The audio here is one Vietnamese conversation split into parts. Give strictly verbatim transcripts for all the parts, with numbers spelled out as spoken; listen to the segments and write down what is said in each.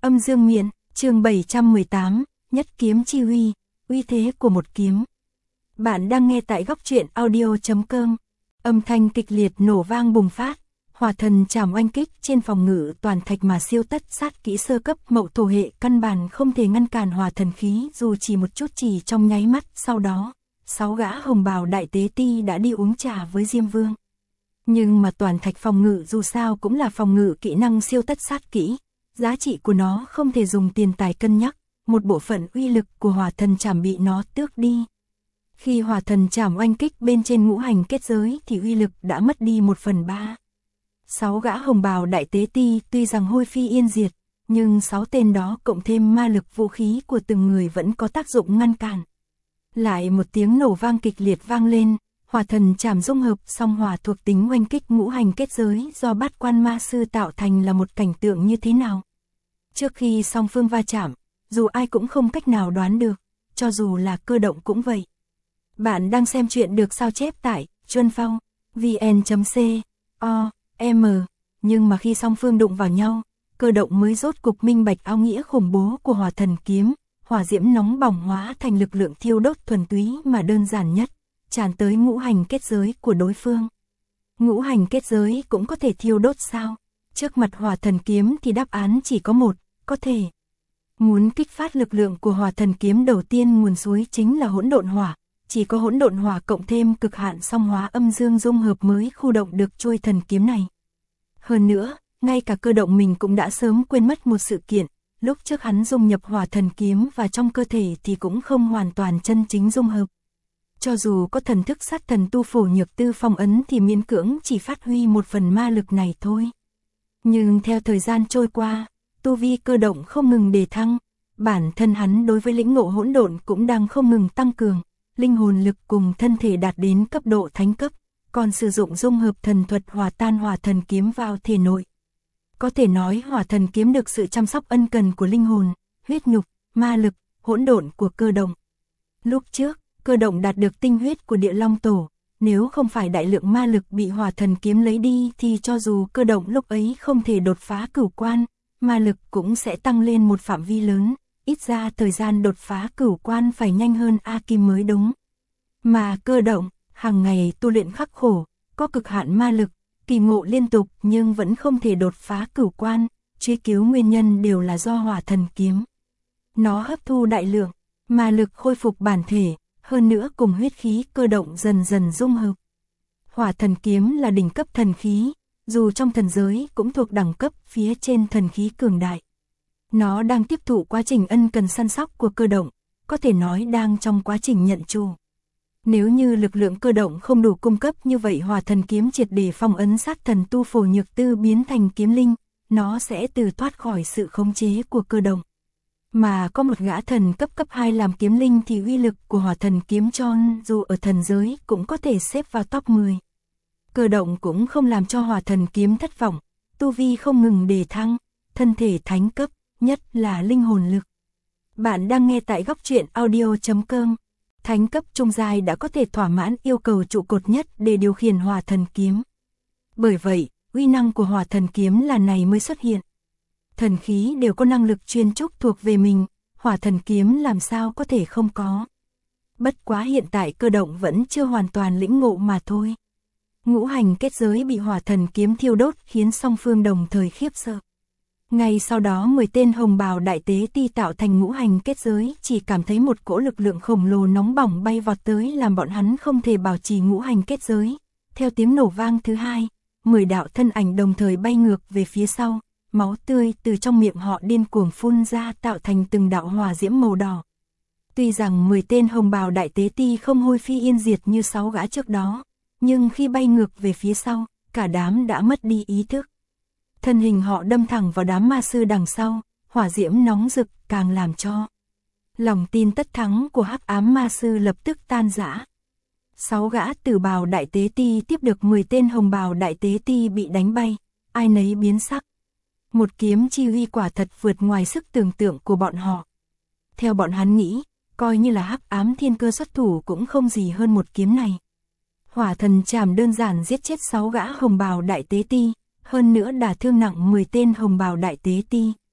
Âm dương miện, chương bảy trăm mười tám, nhất kiếm chi uy, uy thế của một kiếm. Bạn đang nghe tại góc truyện audio chấm com. Âm thanh kịch liệt nổ vang bùng phát, hỏa thần chảm oanh kích trên phòng ngự toàn thạch mà siêu tất sát kỹ sơ cấp mậu thổ hệ căn bản không thể ngăn cản hỏa thần khí dù chỉ một chút, chỉ trong nháy mắt. Sau đó, sáu gã hồng bào đại tế ti đã đi uống trà với Diêm Vương. Nhưng mà toàn thạch phòng ngự dù sao cũng là phòng ngự kỹ năng siêu tất sát kỹ, giá trị của nó không thể dùng tiền tài cân nhắc, một bộ phận uy lực của hỏa thần chảm bị nó tước đi. Khi hỏa thần chảm oanh kích bên trên ngũ hành kết giới thì uy lực đã mất đi một phần ba. Sáu gã hồng bào đại tế ti tuy rằng hôi phi yên diệt, nhưng sáu tên đó cộng thêm ma lực vũ khí của từng người vẫn có tác dụng ngăn cản. Lại một tiếng nổ vang kịch liệt vang lên, hỏa thần chảm dung hợp song hỏa thuộc tính oanh kích ngũ hành kết giới do bát quan ma sư tạo thành là một cảnh tượng như thế nào. Trước khi song phương va chạm, dù ai cũng không cách nào đoán được, cho dù là Cơ Động cũng vậy. Bạn đang xem chuyện được sao chép tại chuân phong vn chấm com, nhưng mà khi song phương đụng vào nhau, Cơ Động mới rốt cục minh bạch áo nghĩa khủng bố của hỏa thần kiếm. Hỏa diễm nóng bỏng hóa thành lực lượng thiêu đốt thuần túy mà đơn giản nhất, tràn tới ngũ hành kết giới của đối phương. Ngũ hành kết giới cũng có thể thiêu đốt sao? Trước mặt hỏa thần kiếm thì đáp án chỉ có một, có thể. Muốn kích phát lực lượng của hỏa thần kiếm, đầu tiên nguồn suối chính là hỗn độn hỏa, chỉ có hỗn độn hỏa cộng thêm cực hạn song hóa âm dương dung hợp mới khu động được chuôi thần kiếm này. Hơn nữa, ngay cả Cơ Động mình cũng đã sớm quên mất một sự kiện, lúc trước hắn dung nhập hỏa thần kiếm và trong cơ thể thì cũng không hoàn toàn chân chính dung hợp. Cho dù có thần thức sát thần tu phổ nhược tư phong ấn thì miễn cưỡng chỉ phát huy một phần ma lực này thôi. Nhưng theo thời gian trôi qua, tu vi Cơ Động không ngừng đề thăng, bản thân hắn đối với lĩnh ngộ hỗn độn cũng đang không ngừng tăng cường, linh hồn lực cùng thân thể đạt đến cấp độ thánh cấp, còn sử dụng dung hợp thần thuật hòa tan hỏa thần kiếm vào thể nội. Có thể nói hỏa thần kiếm được sự chăm sóc ân cần của linh hồn, huyết nhục, ma lực, hỗn độn của Cơ Động. Lúc trước, Cơ Động đạt được tinh huyết của Địa Long Tổ, nếu không phải đại lượng ma lực bị hỏa thần kiếm lấy đi thì cho dù Cơ Động lúc ấy không thể đột phá cửu quan, ma lực cũng sẽ tăng lên một phạm vi lớn, ít ra thời gian đột phá cửu quan phải nhanh hơn A Kim mới đúng. Mà Cơ Động, hàng ngày tu luyện khắc khổ, có cực hạn ma lực, kỳ ngộ liên tục nhưng vẫn không thể đột phá cửu quan, truy cứu nguyên nhân đều là do hỏa thần kiếm. Nó hấp thu đại lượng ma lực khôi phục bản thể, hơn nữa cùng huyết khí Cơ Động dần dần dung hợp. Hỏa thần kiếm là đỉnh cấp thần khí, dù trong thần giới cũng thuộc đẳng cấp phía trên thần khí cường đại. Nó đang tiếp thụ quá trình ân cần săn sóc của Cơ Động, có thể nói đang trong quá trình nhận chủ. Nếu như lực lượng Cơ Động không đủ cung cấp như vậy, hỏa thần kiếm triệt để phong ấn sát thần tu phổ nhược tư biến thành kiếm linh, nó sẽ từ thoát khỏi sự khống chế của Cơ Động. Mà có một gã thần cấp cấp hai làm kiếm linh thì uy lực của hỏa thần kiếm tròn dù ở thần giới cũng có thể xếp vào top mười. Cơ Động cũng không làm cho hỏa thần kiếm thất vọng, tu vi không ngừng đề thăng, thân thể thánh cấp, nhất là linh hồn lực. Bạn đang nghe tại góc truyện audio chấm com. Thánh cấp trung giai đã có thể thỏa mãn yêu cầu trụ cột nhất để điều khiển hỏa thần kiếm. Bởi vậy, uy năng của hỏa thần kiếm là này mới xuất hiện. Thần khí đều có năng lực chuyên trúc thuộc về mình, hỏa thần kiếm làm sao có thể không có. Bất quá hiện tại Cơ Động vẫn chưa hoàn toàn lĩnh ngộ mà thôi. Ngũ hành kết giới bị hỏa thần kiếm thiêu đốt khiến song phương đồng thời khiếp sợ. Ngay sau đó mười tên hồng bào đại tế ti tạo thành ngũ hành kết giới chỉ cảm thấy một cỗ lực lượng khổng lồ nóng bỏng bay vọt tới làm bọn hắn không thể bảo trì ngũ hành kết giới. Theo tiếng nổ vang thứ hai, mười đạo thân ảnh đồng thời bay ngược về phía sau, máu tươi từ trong miệng họ điên cuồng phun ra tạo thành từng đạo hỏa diễm màu đỏ. Tuy rằng mười tên hồng bào đại tế ti không hôi phi yên diệt như sáu gã trước đó, nhưng khi bay ngược về phía sau, cả đám đã mất đi ý thức. Thân hình họ đâm thẳng vào đám ma sư đằng sau, hỏa diễm nóng rực càng làm cho lòng tin tất thắng của hắc ám ma sư lập tức tan rã. Sáu gã tử bào đại tế ti tiếp được mười tên hồng bào đại tế ti bị đánh bay, ai nấy biến sắc. Một kiếm chi uy quả thật vượt ngoài sức tưởng tượng của bọn họ. Theo bọn hắn nghĩ, coi như là hắc ám thiên cơ xuất thủ cũng không gì hơn một kiếm này. Hỏa thần chảm đơn giản giết chết sáu gã hồng bào đại tế ti, hơn nữa đả thương nặng mười tên hồng bào đại tế ti.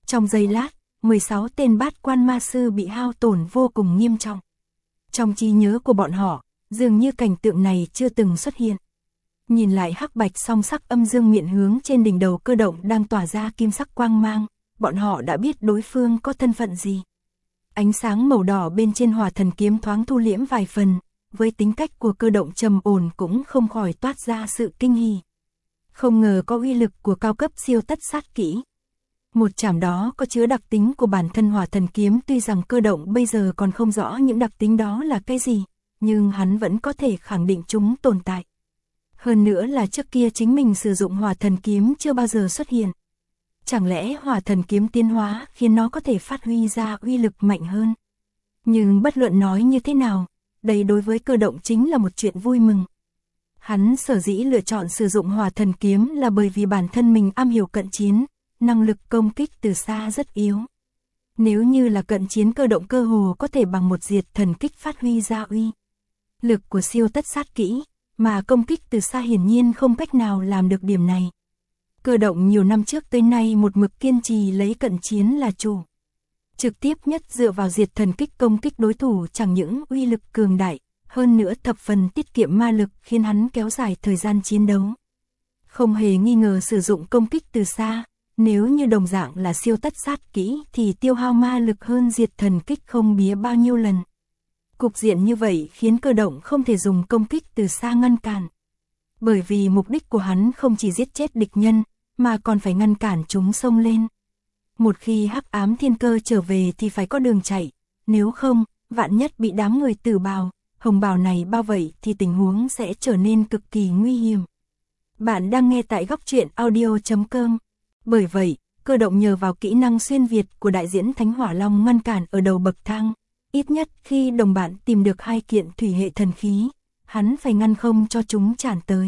Trong giây lát, mười sáu tên bát quan ma sư bị hao tổn vô cùng nghiêm trọng. Trong trí nhớ của bọn họ, dường như cảnh tượng này chưa từng xuất hiện. Nhìn lại hắc bạch song sắc âm dương miện hướng trên đỉnh đầu Cơ Động đang tỏa ra kim sắc quang mang, bọn họ đã biết đối phương có thân phận gì. Ánh sáng màu đỏ bên trên Hỏa Thần kiếm thoáng thu liễm vài phần, với tính cách của Cơ Động trầm ổn cũng không khỏi toát ra sự kinh hỉ. Không ngờ có uy lực của cao cấp siêu tất sát kỹ. Một chảm đó có chứa đặc tính của bản thân Hỏa Thần kiếm, tuy rằng Cơ Động bây giờ còn không rõ những đặc tính đó là cái gì, nhưng hắn vẫn có thể khẳng định chúng tồn tại. Hơn nữa là trước kia chính mình sử dụng Hỏa Thần kiếm chưa bao giờ xuất hiện. Chẳng lẽ Hỏa Thần kiếm tiến hóa khiến nó có thể phát huy ra uy lực mạnh hơn? Nhưng bất luận nói như thế nào, đây đối với Cơ Động chính là một chuyện vui mừng. Hắn sở dĩ lựa chọn sử dụng Hỏa Thần kiếm là bởi vì bản thân mình am hiểu cận chiến, năng lực công kích từ xa rất yếu. Nếu như là cận chiến, Cơ Động cơ hồ có thể bằng một diệt thần kích phát huy ra uy lực của siêu tất sát kỹ, mà công kích từ xa hiển nhiên không cách nào làm được điểm này. Cơ Động nhiều năm trước tới nay một mực kiên trì lấy cận chiến là chủ. Trực tiếp nhất dựa vào diệt thần kích công kích đối thủ chẳng những uy lực cường đại, hơn nữa thập phần tiết kiệm ma lực khiến hắn kéo dài thời gian chiến đấu. Không hề nghi ngờ sử dụng công kích từ xa, nếu như đồng dạng là siêu tất sát kỹ thì tiêu hao ma lực hơn diệt thần kích không bía bao nhiêu lần. Cục diện như vậy khiến Cơ Động không thể dùng công kích từ xa ngăn cản. Bởi vì mục đích của hắn không chỉ giết chết địch nhân, mà còn phải ngăn cản chúng xông lên. Một khi hắc ám thiên cơ trở về thì phải có đường chạy, nếu không, vạn nhất bị đám người tử bào, hồng bào này bao vây thì tình huống sẽ trở nên cực kỳ nguy hiểm. Bạn đang nghe tại góc truyện audio chấm com. Bởi vậy, Cơ Động nhờ vào kỹ năng xuyên Việt của đại diễn Thánh Hỏa Long ngăn cản ở đầu bậc thang. Ít nhất khi đồng bạn tìm được hai kiện thủy hệ thần khí, hắn phải ngăn không cho chúng tràn tới.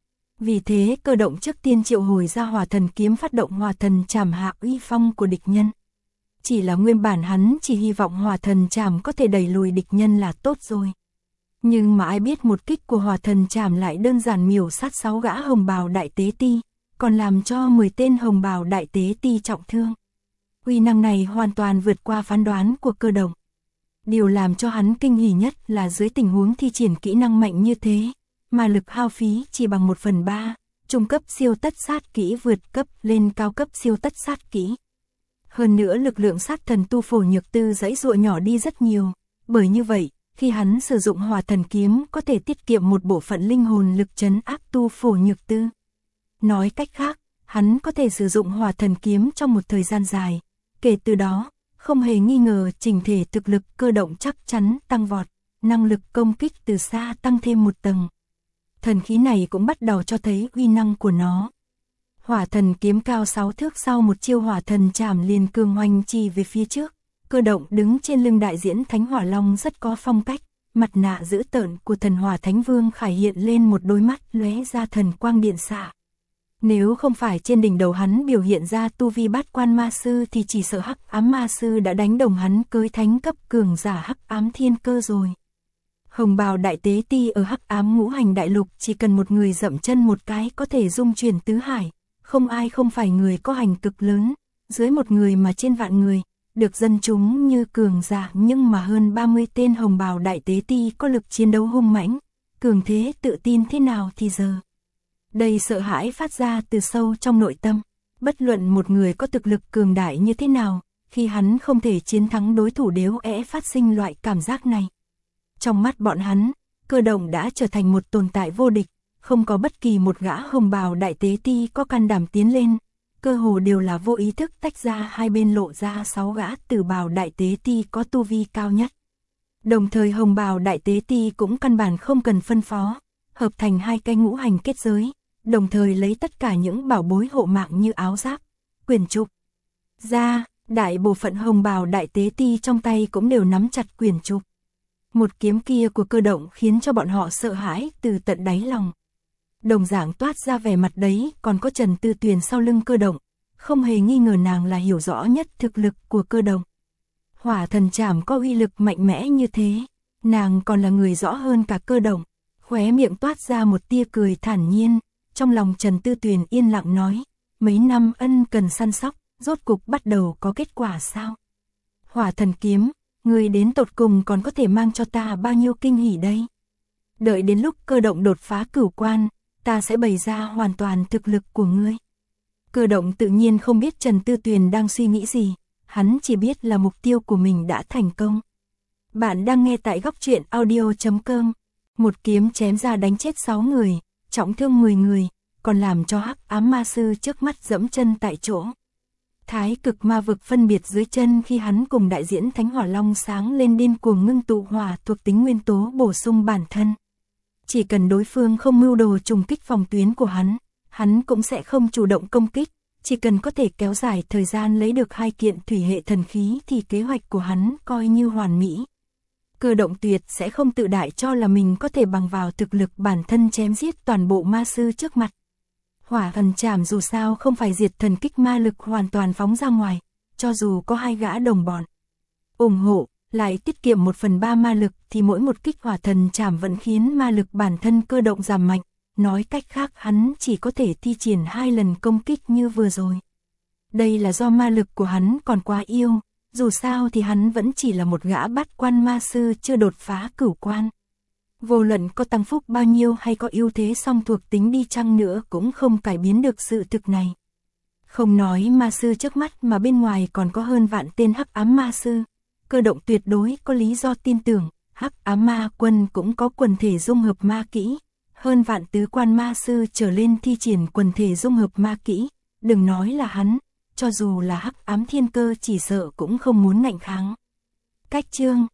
Vì thế Cơ Động trước tiên triệu hồi ra Hỏa Thần kiếm phát động Hỏa Thần trảm hạ uy phong của địch nhân. Chỉ là nguyên bản hắn chỉ hy vọng Hỏa Thần trảm có thể đẩy lùi địch nhân là tốt rồi. Nhưng mà ai biết một kích của Hỏa Thần trảm lại đơn giản miểu sát sáu gã hồng bào đại tế ti, còn làm cho mười tên hồng bào đại tế ti trọng thương. Uy năng này hoàn toàn vượt qua phán đoán của Cơ Động. Điều làm cho hắn kinh hỉ nhất là dưới tình huống thi triển kỹ năng mạnh như thế, mà lực hao phí chỉ bằng một phần ba, trung cấp siêu tất sát kỹ vượt cấp lên cao cấp siêu tất sát kỹ. Hơn nữa lực lượng sát thần tu Phổ Nhược Tư giãy giụa nhỏ đi rất nhiều, bởi như vậy, khi hắn sử dụng Hỏa Thần kiếm có thể tiết kiệm một bộ phận linh hồn lực trấn áp tu Phổ Nhược Tư. Nói cách khác, hắn có thể sử dụng Hỏa Thần kiếm trong một thời gian dài, kể từ đó, không hề nghi ngờ chỉnh thể thực lực Cơ Động chắc chắn tăng vọt, năng lực công kích từ xa tăng thêm một tầng. Thần khí này cũng bắt đầu cho thấy uy năng của nó. Hỏa Thần kiếm cao sáu thước sau một chiêu Hỏa Thần trảm liền cường hoành chỉ về phía trước. Cơ Động đứng trên lưng đại diễn Thánh Hỏa Long rất có phong cách, mặt nạ dữ tợn của Thần Hỏa Thánh Vương khải hiện lên một đôi mắt lóe ra thần quang điện xạ. Nếu không phải trên đỉnh đầu hắn biểu hiện ra tu vi bát quan ma sư thì chỉ sợ hắc ám ma sư đã đánh đồng hắn cưới thánh cấp cường giả hắc ám thiên cơ rồi. Hồng bào đại tế ti ở hắc ám ngũ hành đại lục chỉ cần một người dậm chân một cái có thể dung chuyển tứ hải, không ai không phải người có hành cực lớn, dưới một người mà trên vạn người, được dân chúng như cường giả, nhưng mà hơn ba mươi tên hồng bào đại tế ti có lực chiến đấu hung mãnh, cường thế tự tin thế nào thì giờ. Đây sợ hãi phát ra từ sâu trong nội tâm, bất luận một người có thực lực cường đại như thế nào, khi hắn không thể chiến thắng đối thủ đều é phát sinh loại cảm giác này. Trong mắt bọn hắn, Cơ Động đã trở thành một tồn tại vô địch, không có bất kỳ một gã hồng bào đại tế ti có can đảm tiến lên, cơ hồ đều là vô ý thức tách ra hai bên lộ ra sáu gã tử bào đại tế ti có tu vi cao nhất. Đồng thời hồng bào đại tế ti cũng căn bản không cần phân phó, hợp thành hai cái ngũ hành kết giới, đồng thời lấy tất cả những bảo bối hộ mạng như áo giáp, quyền trục ra, đại bộ phận hồng bào đại tế ti trong tay cũng đều nắm chặt quyền trục. Một kiếm kia của Cơ Động khiến cho bọn họ sợ hãi từ tận đáy lòng. Đồng dạng toát ra vẻ mặt đấy còn có Trần Tư Tuyền sau lưng Cơ Động, không hề nghi ngờ nàng là hiểu rõ nhất thực lực của Cơ Động. Hỏa Thần trảm có uy lực mạnh mẽ như thế, nàng còn là người rõ hơn cả Cơ Động, khóe miệng toát ra một tia cười thản nhiên, trong lòng Trần Tư Tuyền yên lặng nói, mấy năm ân cần săn sóc, rốt cục bắt đầu có kết quả sao? Hỏa thần kiếm, người đến tột cùng còn có thể mang cho ta bao nhiêu kinh hỉ đây? Đợi đến lúc Cơ Động đột phá cửu quan, ta sẽ bày ra hoàn toàn thực lực của ngươi. Cơ Động tự nhiên không biết Trần Tư Tuyền đang suy nghĩ gì, hắn chỉ biết là mục tiêu của mình đã thành công. Bạn đang nghe tại góc truyện audio chấm com. Một kiếm chém ra đánh chết sáu người, trọng thương mười người, còn làm cho Hắc Ám Ma Sư trước mắt dẫm chân tại chỗ. Thái Cực Ma Vực phân biệt dưới chân khi hắn cùng đại diễn Thánh Hỏa Long sáng lên điên cuồng ngưng tụ hỏa thuộc tính nguyên tố bổ sung bản thân. Chỉ cần đối phương không mưu đồ trùng kích phòng tuyến của hắn, hắn cũng sẽ không chủ động công kích, chỉ cần có thể kéo dài thời gian lấy được hai kiện thủy hệ thần khí thì kế hoạch của hắn coi như hoàn mỹ. Cơ Động tuyệt sẽ không tự đại cho là mình có thể bằng vào thực lực bản thân chém giết toàn bộ ma sư trước mặt. Hỏa thần trảm dù sao không phải diệt thần kích ma lực hoàn toàn phóng ra ngoài, cho dù có hai gã đồng bọn ủng hộ, lại tiết kiệm một phần ba ma lực thì mỗi một kích hỏa thần trảm vẫn khiến ma lực bản thân Cơ Động giảm mạnh, nói cách khác hắn chỉ có thể thi triển hai lần công kích như vừa rồi. Đây là do ma lực của hắn còn quá yêu, dù sao thì hắn vẫn chỉ là một gã bát quan ma sư chưa đột phá cửu quan. Vô luận có tăng phúc bao nhiêu hay có ưu thế song thuộc tính đi chăng nữa cũng không cải biến được sự thực này. Không nói ma sư trước mắt mà bên ngoài còn có hơn vạn tên Hắc Ám Ma Sư. Cơ Động tuyệt đối có lý do tin tưởng, Hắc Ám Ma Quân cũng có quần thể dung hợp ma kỹ. Hơn vạn tứ quan ma sư trở lên thi triển quần thể dung hợp ma kỹ, đừng nói là hắn, cho dù là Hắc Ám Thiên Cơ chỉ sợ cũng không muốn ngạnh kháng. Cách chương